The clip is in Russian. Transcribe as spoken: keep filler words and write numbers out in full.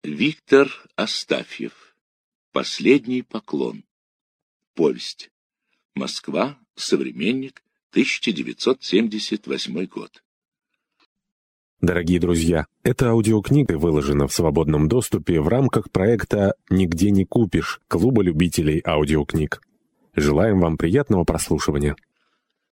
Виктор Астафьев. Последний поклон. Повесть. Москва. Современник. тысяча девятьсот семьдесят восьмой год. Дорогие друзья, эта аудиокнига выложена в свободном доступе в рамках проекта «Нигде не купишь» Клуба любителей аудиокниг. Желаем вам приятного прослушивания.